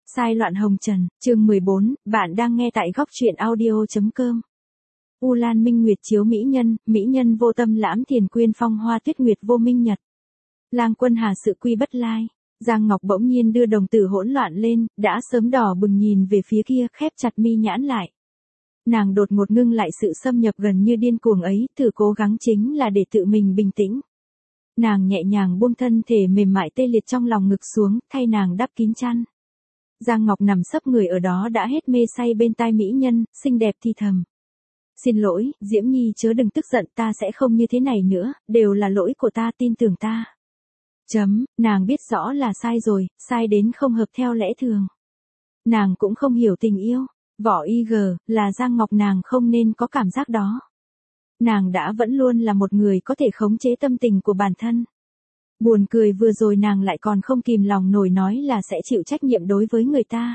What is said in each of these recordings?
Sai loạn hồng trần, chương 14, bạn đang nghe tại góc truyện audio.com. U Lan Minh Nguyệt chiếu mỹ nhân vô tâm lãm thiền quyên phong hoa tuyết nguyệt vô minh nhật. Lang quân hà sự quy bất lai. Giang Ngọc bỗng nhiên đưa đồng tử hỗn loạn lên, đã sớm đỏ bừng nhìn về phía kia, khép chặt mi nhãn lại. Nàng đột ngột ngưng lại sự xâm nhập gần như điên cuồng ấy, thử cố gắng chính là để tự mình bình tĩnh. Nàng nhẹ nhàng buông thân thể mềm mại tê liệt trong lòng ngực xuống, thay nàng đắp kín chăn. Giang Ngọc nằm sấp người ở đó đã hết mê say bên tai mỹ nhân, xinh đẹp thì thầm. Xin lỗi, Diễm Nhi chớ đừng tức giận, ta sẽ không như thế này nữa, đều là lỗi của ta, tin tưởng ta. Nàng biết rõ là sai rồi, sai đến không hợp theo lẽ thường. Nàng cũng không hiểu tình yêu, Võ IG, là Giang Ngọc nàng không nên có cảm giác đó. Nàng đã vẫn luôn là một người có thể khống chế tâm tình của bản thân. Buồn cười vừa rồi nàng lại còn không kìm lòng nổi nói là sẽ chịu trách nhiệm đối với người ta.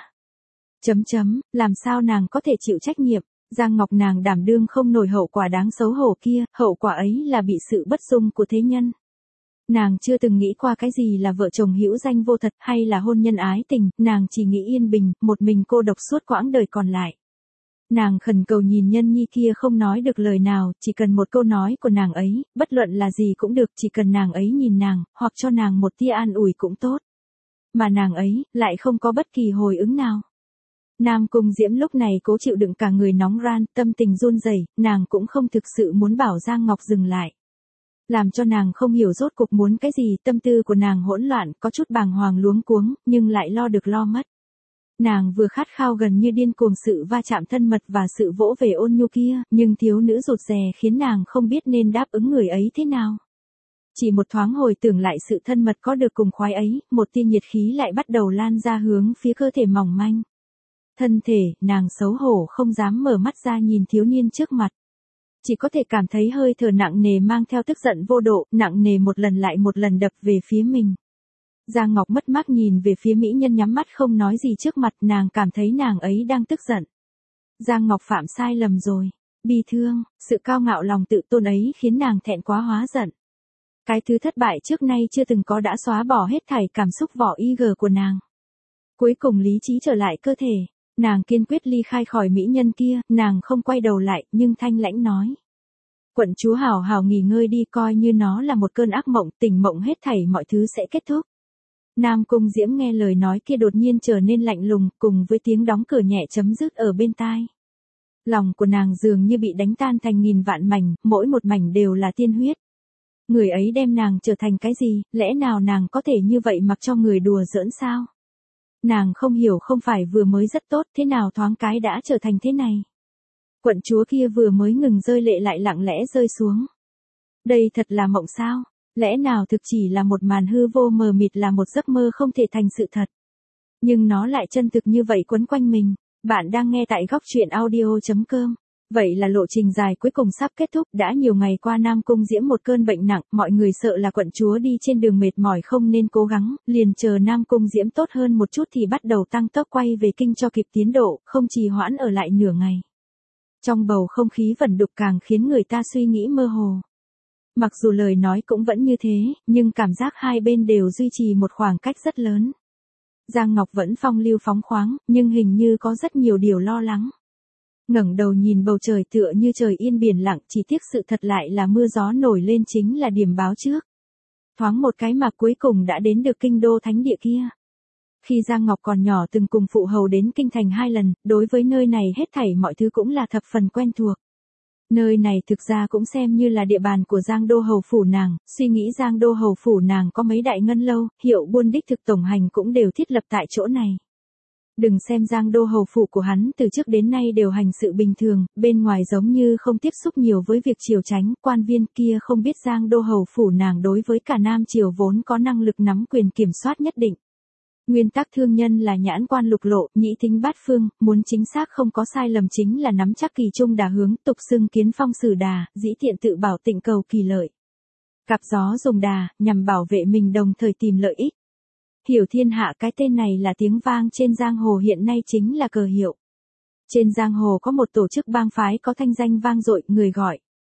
Làm sao nàng có thể chịu trách nhiệm, Giang Ngọc nàng đảm đương không nổi hậu quả đáng xấu hổ kia, hậu quả ấy là bị sự bất dung của thế nhân. Nàng chưa từng nghĩ qua cái gì là vợ chồng hữu danh vô thật hay là hôn nhân ái tình, nàng chỉ nghĩ yên bình, một mình cô độc suốt quãng đời còn lại. Nàng khẩn cầu nhìn nhân nhi kia không nói được lời nào, chỉ cần một câu nói của nàng ấy, bất luận là gì cũng được, chỉ cần nàng ấy nhìn nàng, hoặc cho nàng một tia an ủi cũng tốt. Mà nàng ấy, lại không có bất kỳ hồi ứng nào. Nam Cung Diễm lúc này cố chịu đựng cả người nóng ran, tâm tình run rẩy, nàng cũng không thực sự muốn bảo Giang Ngọc dừng lại. Làm cho nàng không hiểu rốt cuộc muốn cái gì, tâm tư của nàng hỗn loạn, có chút bàng hoàng luống cuống, nhưng lại lo được lo mất. Nàng vừa khát khao gần như điên cuồng sự va chạm thân mật và sự vỗ về ôn nhu kia, nhưng thiếu nữ rụt rè khiến nàng không biết nên đáp ứng người ấy thế nào. Chỉ một thoáng hồi tưởng lại sự thân mật có được cùng khoái ấy, một tia nhiệt khí lại bắt đầu lan ra hướng phía cơ thể mỏng manh. Thân thể, nàng xấu hổ không dám mở mắt ra nhìn thiếu niên trước mặt. Chỉ có thể cảm thấy hơi thở nặng nề mang theo tức giận vô độ, nặng nề một lần lại một lần đập về phía mình. Giang Ngọc mất mát nhìn về phía mỹ nhân nhắm mắt không nói gì trước mặt, nàng cảm thấy nàng ấy đang tức giận. Giang Ngọc phạm sai lầm rồi. Bi thương, sự cao ngạo lòng tự tôn ấy khiến nàng thẹn quá hóa giận. Cái thứ thất bại trước nay chưa từng có đã xóa bỏ hết thảy cảm xúc Võ IG của nàng. Cuối cùng lý trí trở lại cơ thể. Nàng kiên quyết ly khai khỏi mỹ nhân kia, nàng không quay đầu lại, nhưng thanh lãnh nói. Quận chúa hào hào nghỉ ngơi đi, coi như nó là một cơn ác mộng, tỉnh mộng hết thảy mọi thứ sẽ kết thúc. Nam Cung Diễm nghe lời nói kia đột nhiên trở nên lạnh lùng, cùng với tiếng đóng cửa nhẹ chấm dứt ở bên tai. Lòng của nàng dường như bị đánh tan thành nghìn vạn mảnh, mỗi một mảnh đều là tiên huyết. Người ấy đem nàng trở thành cái gì, lẽ nào nàng có thể như vậy mặc cho người đùa giỡn sao? Nàng không hiểu, không phải vừa mới rất tốt, thế nào thoáng cái đã trở thành thế này. Quận chúa kia vừa mới ngừng rơi lệ lại lặng lẽ rơi xuống. Đây thật là mộng sao? Lẽ nào thực chỉ là một màn hư vô mờ mịt, là một giấc mơ không thể thành sự thật. Nhưng nó lại chân thực như vậy quấn quanh mình. Bạn đang nghe tại góc truyện audio.com. Vậy là lộ trình dài cuối cùng sắp kết thúc, đã nhiều ngày qua Nam Cung Diễm một cơn bệnh nặng, mọi người sợ là quận chúa đi trên đường mệt mỏi không nên cố gắng, liền chờ Nam Cung Diễm tốt hơn một chút thì bắt đầu tăng tốc quay về kinh cho kịp tiến độ, không trì hoãn ở lại nửa ngày. Trong bầu không khí vẩn đục càng khiến người ta suy nghĩ mơ hồ. Mặc dù lời nói cũng vẫn như thế, nhưng cảm giác hai bên đều duy trì một khoảng cách rất lớn. Giang Ngọc vẫn phong lưu phóng khoáng, nhưng hình như có rất nhiều điều lo lắng. Ngẩng đầu nhìn bầu trời tựa như trời yên biển lặng, chỉ tiếc sự thật lại là mưa gió nổi lên chính là điểm báo trước. Thoáng một cái mà cuối cùng đã đến được kinh đô thánh địa kia. Khi Giang Ngọc còn nhỏ từng cùng phụ hầu đến kinh thành 2 lần, đối với nơi này hết thảy mọi thứ cũng là thập phần quen thuộc. Nơi này thực ra cũng xem như là địa bàn của Giang Đô Hầu phủ nàng, suy nghĩ Giang Đô Hầu phủ nàng có mấy đại ngân lâu, hiệu buôn đích thực tổng hành cũng đều thiết lập tại chỗ này. Đừng xem Giang Đô Hầu phủ của hắn từ trước đến nay đều hành sự bình thường, bên ngoài giống như không tiếp xúc nhiều với việc triều chánh, quan viên kia không biết Giang Đô Hầu phủ nàng đối với cả Nam triều vốn có năng lực nắm quyền kiểm soát nhất định. Nguyên tắc thương nhân là nhãn quan lục lộ, nhĩ thính bát phương, muốn chính xác không có sai lầm chính là nắm chắc kỳ trung đà hướng, tục xưng kiến phong sử đà, dĩ tiện tự bảo tịnh cầu kỳ lợi. Cặp gió dùng đà, nhằm bảo vệ mình đồng thời tìm lợi ích. Hiểu thiên hạ, cái tên này là tiếng vang trên giang hồ hiện nay chính là cờ hiệu. Trên giang hồ có một tổ chức bang phái có thanh danh vang dội, người gọi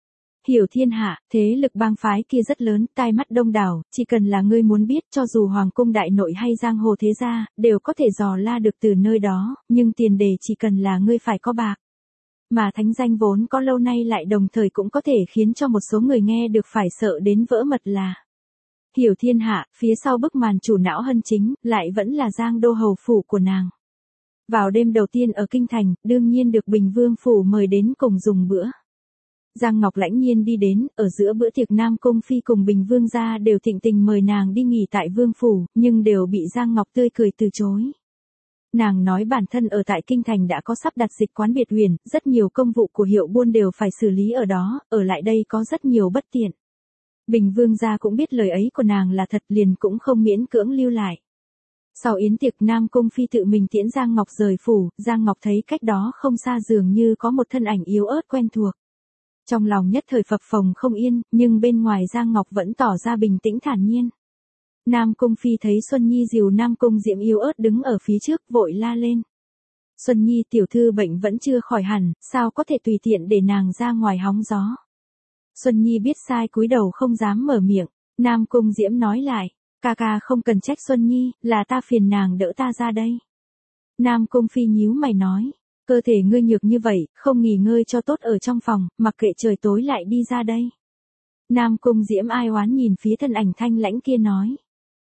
hiểu thiên hạ, thế lực bang phái kia rất lớn, tai mắt đông đảo, chỉ cần là ngươi muốn biết cho dù hoàng cung đại nội hay giang hồ thế gia, đều có thể dò la được từ nơi đó, nhưng tiền đề chỉ cần là ngươi phải có bạc. Mà thánh danh vốn có lâu nay lại đồng thời cũng có thể khiến cho một số người nghe được phải sợ đến vỡ mật là. Hiểu thiên hạ, phía sau bức màn chủ não hân chính, lại vẫn là Giang Đô hầu phủ của nàng. Vào đêm đầu tiên ở Kinh Thành, đương nhiên được Bình Vương phủ mời đến cùng dùng bữa. Giang Ngọc lãnh nhiên đi đến, ở giữa bữa tiệc Nam Cung Phi cùng Bình Vương gia đều thịnh tình mời nàng đi nghỉ tại Vương phủ, nhưng đều bị Giang Ngọc tươi cười từ chối. Nàng nói bản thân ở tại Kinh Thành đã có sắp đặt dịch quán biệt huyền, rất nhiều công vụ của hiệu buôn đều phải xử lý ở đó, ở lại đây có rất nhiều bất tiện. Bình Vương gia cũng biết lời ấy của nàng là thật liền cũng không miễn cưỡng lưu lại. Sau yến tiệc Nam Cung Phi tự mình tiễn Giang Ngọc rời phủ, Giang Ngọc thấy cách đó không xa dường như có một thân ảnh yếu ớt quen thuộc. Trong lòng nhất thời phập phồng không yên, nhưng bên ngoài Giang Ngọc vẫn tỏ ra bình tĩnh thản nhiên. Nam Cung Phi thấy Xuân Nhi dìu Nam Cung Diễm yếu ớt đứng ở phía trước vội la lên. Xuân Nhi tiểu thư bệnh vẫn chưa khỏi hẳn, sao có thể tùy tiện để nàng ra ngoài hóng gió. Xuân Nhi biết sai cúi đầu không dám mở miệng, Nam Cung Diễm nói lại, ca ca không cần trách Xuân Nhi, là ta phiền nàng đỡ ta ra đây. Nam Cung Phi nhíu mày nói, cơ thể ngươi nhược như vậy, không nghỉ ngơi cho tốt ở trong phòng, mặc kệ trời tối lại đi ra đây. Nam Cung Diễm ai oán nhìn phía thân ảnh thanh lãnh kia nói.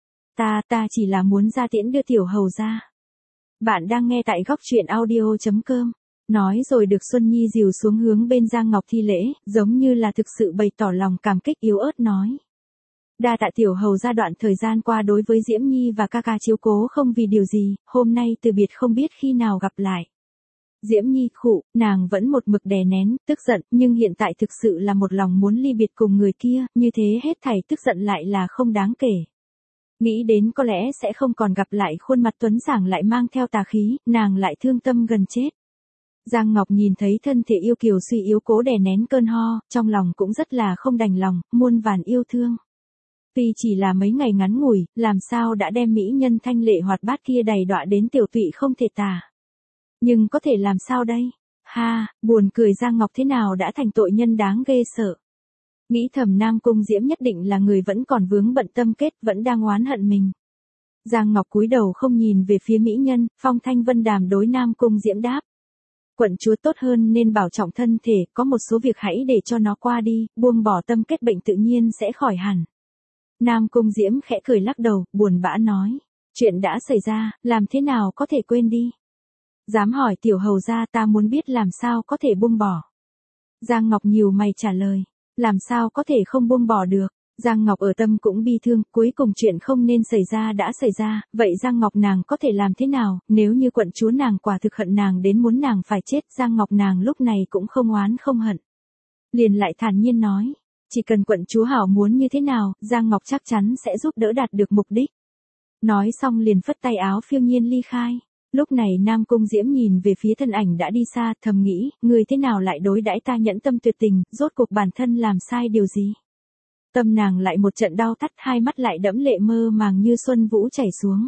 Ta chỉ là muốn ra tiễn đưa tiểu hầu ra. Bạn đang nghe tại góc truyện audio.com. Nói rồi được Xuân Nhi dìu xuống hướng bên Giang Ngọc thi lễ, giống như là thực sự bày tỏ lòng cảm kích yếu ớt nói. Đa tạ tiểu hầu ra đoạn thời gian qua đối với Diễm Nhi và ca ca chiếu cố không vì điều gì, hôm nay từ biệt không biết khi nào gặp lại. Diễm Nhi khụ, nàng vẫn một mực đè nén, tức giận, nhưng hiện tại thực sự là một lòng muốn ly biệt cùng người kia, như thế hết thảy tức giận lại là không đáng kể. Nghĩ đến có lẽ sẽ không còn gặp lại khuôn mặt tuấn sảng lại mang theo tà khí, nàng lại thương tâm gần chết. Giang Ngọc nhìn thấy thân thể yêu kiều suy yếu cố đè nén cơn ho, trong lòng cũng rất là không đành lòng, muôn vàn yêu thương. Tuy chỉ là mấy ngày ngắn ngủi, làm sao đã đem mỹ nhân thanh lệ hoạt bát kia đầy đọa đến tiểu tụy không thể tả. Nhưng có thể làm sao đây? Ha, buồn cười Giang Ngọc thế nào đã thành tội nhân đáng ghê sợ. Nghĩ thầm Nam Cung Diễm nhất định là người vẫn còn vướng bận tâm kết, vẫn đang oán hận mình. Giang Ngọc cúi đầu không nhìn về phía mỹ nhân, Phong Thanh Vân Đàm đối Nam Cung Diễm đáp. Quận chúa tốt hơn nên bảo trọng thân thể, có một số việc hãy để cho nó qua đi, buông bỏ tâm kết bệnh tự nhiên sẽ khỏi hẳn. Nam Cung Diễm khẽ cười lắc đầu, buồn bã nói. Chuyện đã xảy ra, làm thế nào có thể quên đi? Dám hỏi tiểu hầu ra ta muốn biết làm sao có thể buông bỏ. Giang Ngọc nhíu mày trả lời. Làm sao có thể không buông bỏ được. Giang Ngọc ở tâm cũng bi thương, cuối cùng chuyện không nên xảy ra đã xảy ra, vậy Giang Ngọc nàng có thể làm thế nào, nếu như quận chúa nàng quả thực hận nàng đến muốn nàng phải chết, Giang Ngọc nàng lúc này cũng không oán không hận. Liền lại thản nhiên nói, chỉ cần quận chúa hảo muốn như thế nào, Giang Ngọc chắc chắn sẽ giúp đỡ đạt được mục đích. Nói xong liền phất tay áo phiêu nhiên ly khai. Lúc này Nam Cung Diễm nhìn về phía thân ảnh đã đi xa, thầm nghĩ, người thế nào lại đối đãi ta nhẫn tâm tuyệt tình, rốt cuộc bản thân làm sai điều gì. Tâm nàng lại một trận đau thắt, hai mắt lại đẫm lệ mơ màng như xuân vũ chảy xuống.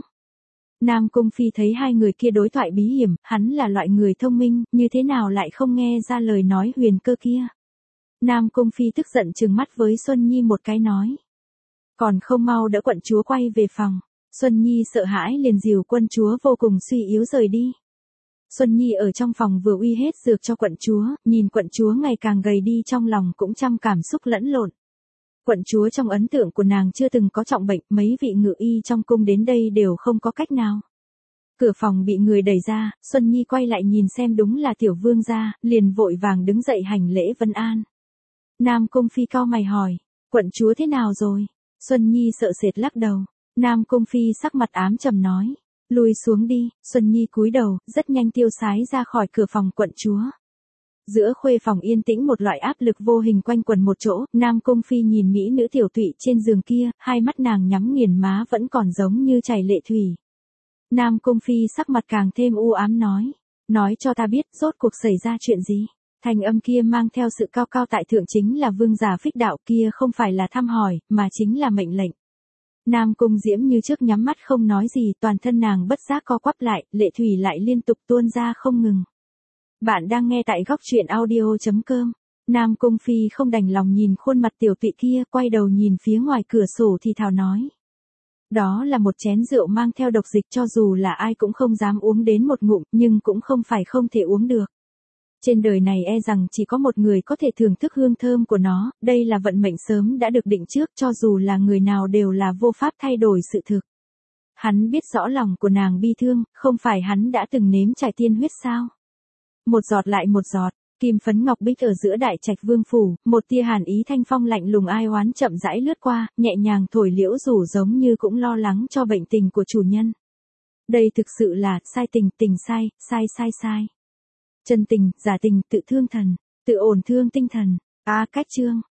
Nam Cung Phi thấy hai người kia đối thoại bí hiểm, hắn là loại người thông minh, như thế nào lại không nghe ra lời nói huyền cơ kia. Nam Cung Phi tức giận trừng mắt với Xuân Nhi một cái nói. Còn không mau đỡ quận chúa quay về phòng. Xuân Nhi sợ hãi liền dìu quân chúa vô cùng suy yếu rời đi. Xuân Nhi ở trong phòng vừa uy hết dược cho quận chúa, nhìn quận chúa ngày càng gầy đi trong lòng cũng trăm cảm xúc lẫn lộn. Quận chúa trong ấn tượng của nàng chưa từng có trọng bệnh, mấy vị ngự y trong cung đến đây đều không có cách nào. Cửa phòng bị người đẩy ra, Xuân Nhi quay lại nhìn xem đúng là tiểu vương gia, liền vội vàng đứng dậy hành lễ vân an. Nam Cung Phi cau mày hỏi, quận chúa thế nào rồi? Xuân Nhi sợ sệt lắc đầu. Nam Cung Phi sắc mặt ám trầm nói, lùi xuống đi. Xuân Nhi cúi đầu, rất nhanh tiêu sái ra khỏi cửa phòng quận chúa. Giữa khuê phòng yên tĩnh một loại áp lực vô hình quanh quẩn một chỗ, Nam Cung Phi nhìn mỹ nữ tiểu tụy trên giường kia, hai mắt nàng nhắm nghiền má vẫn còn giống như chảy lệ thủy. Nam Cung Phi sắc mặt càng thêm u ám nói cho ta biết rốt cuộc xảy ra chuyện gì. Thanh âm kia mang theo sự cao cao tại thượng chính là vương giả Phích Đạo kia không phải là thăm hỏi, mà chính là mệnh lệnh. Nam Cung Diễm như trước nhắm mắt không nói gì, toàn thân nàng bất giác co quắp lại, lệ thủy lại liên tục tuôn ra không ngừng. Bạn đang nghe tại góc truyện audio.com. Nam Cung Phi không đành lòng nhìn khuôn mặt tiểu tụy kia, quay đầu nhìn phía ngoài cửa sổ thì thào nói. Đó là một chén rượu mang theo độc dịch, cho dù là ai cũng không dám uống đến một ngụm, nhưng cũng không phải không thể uống được. Trên đời này e rằng chỉ có một người có thể thưởng thức hương thơm của nó, đây là vận mệnh sớm đã được định trước, cho dù là người nào đều là vô pháp thay đổi sự thực. Hắn biết rõ lòng của nàng bi thương, không phải hắn đã từng nếm trải tiên huyết sao? Một giọt lại một giọt, kim phấn ngọc bích ở giữa đại trạch vương phủ, một tia hàn ý thanh phong lạnh lùng ai oán chậm rãi lướt qua, nhẹ nhàng thổi liễu rủ giống như cũng lo lắng cho bệnh tình của chủ nhân. Đây thực sự là sai tình, tình sai, sai sai sai. Chân tình, giả tình, tự thương thần, tự ổn thương tinh thần. Cách chương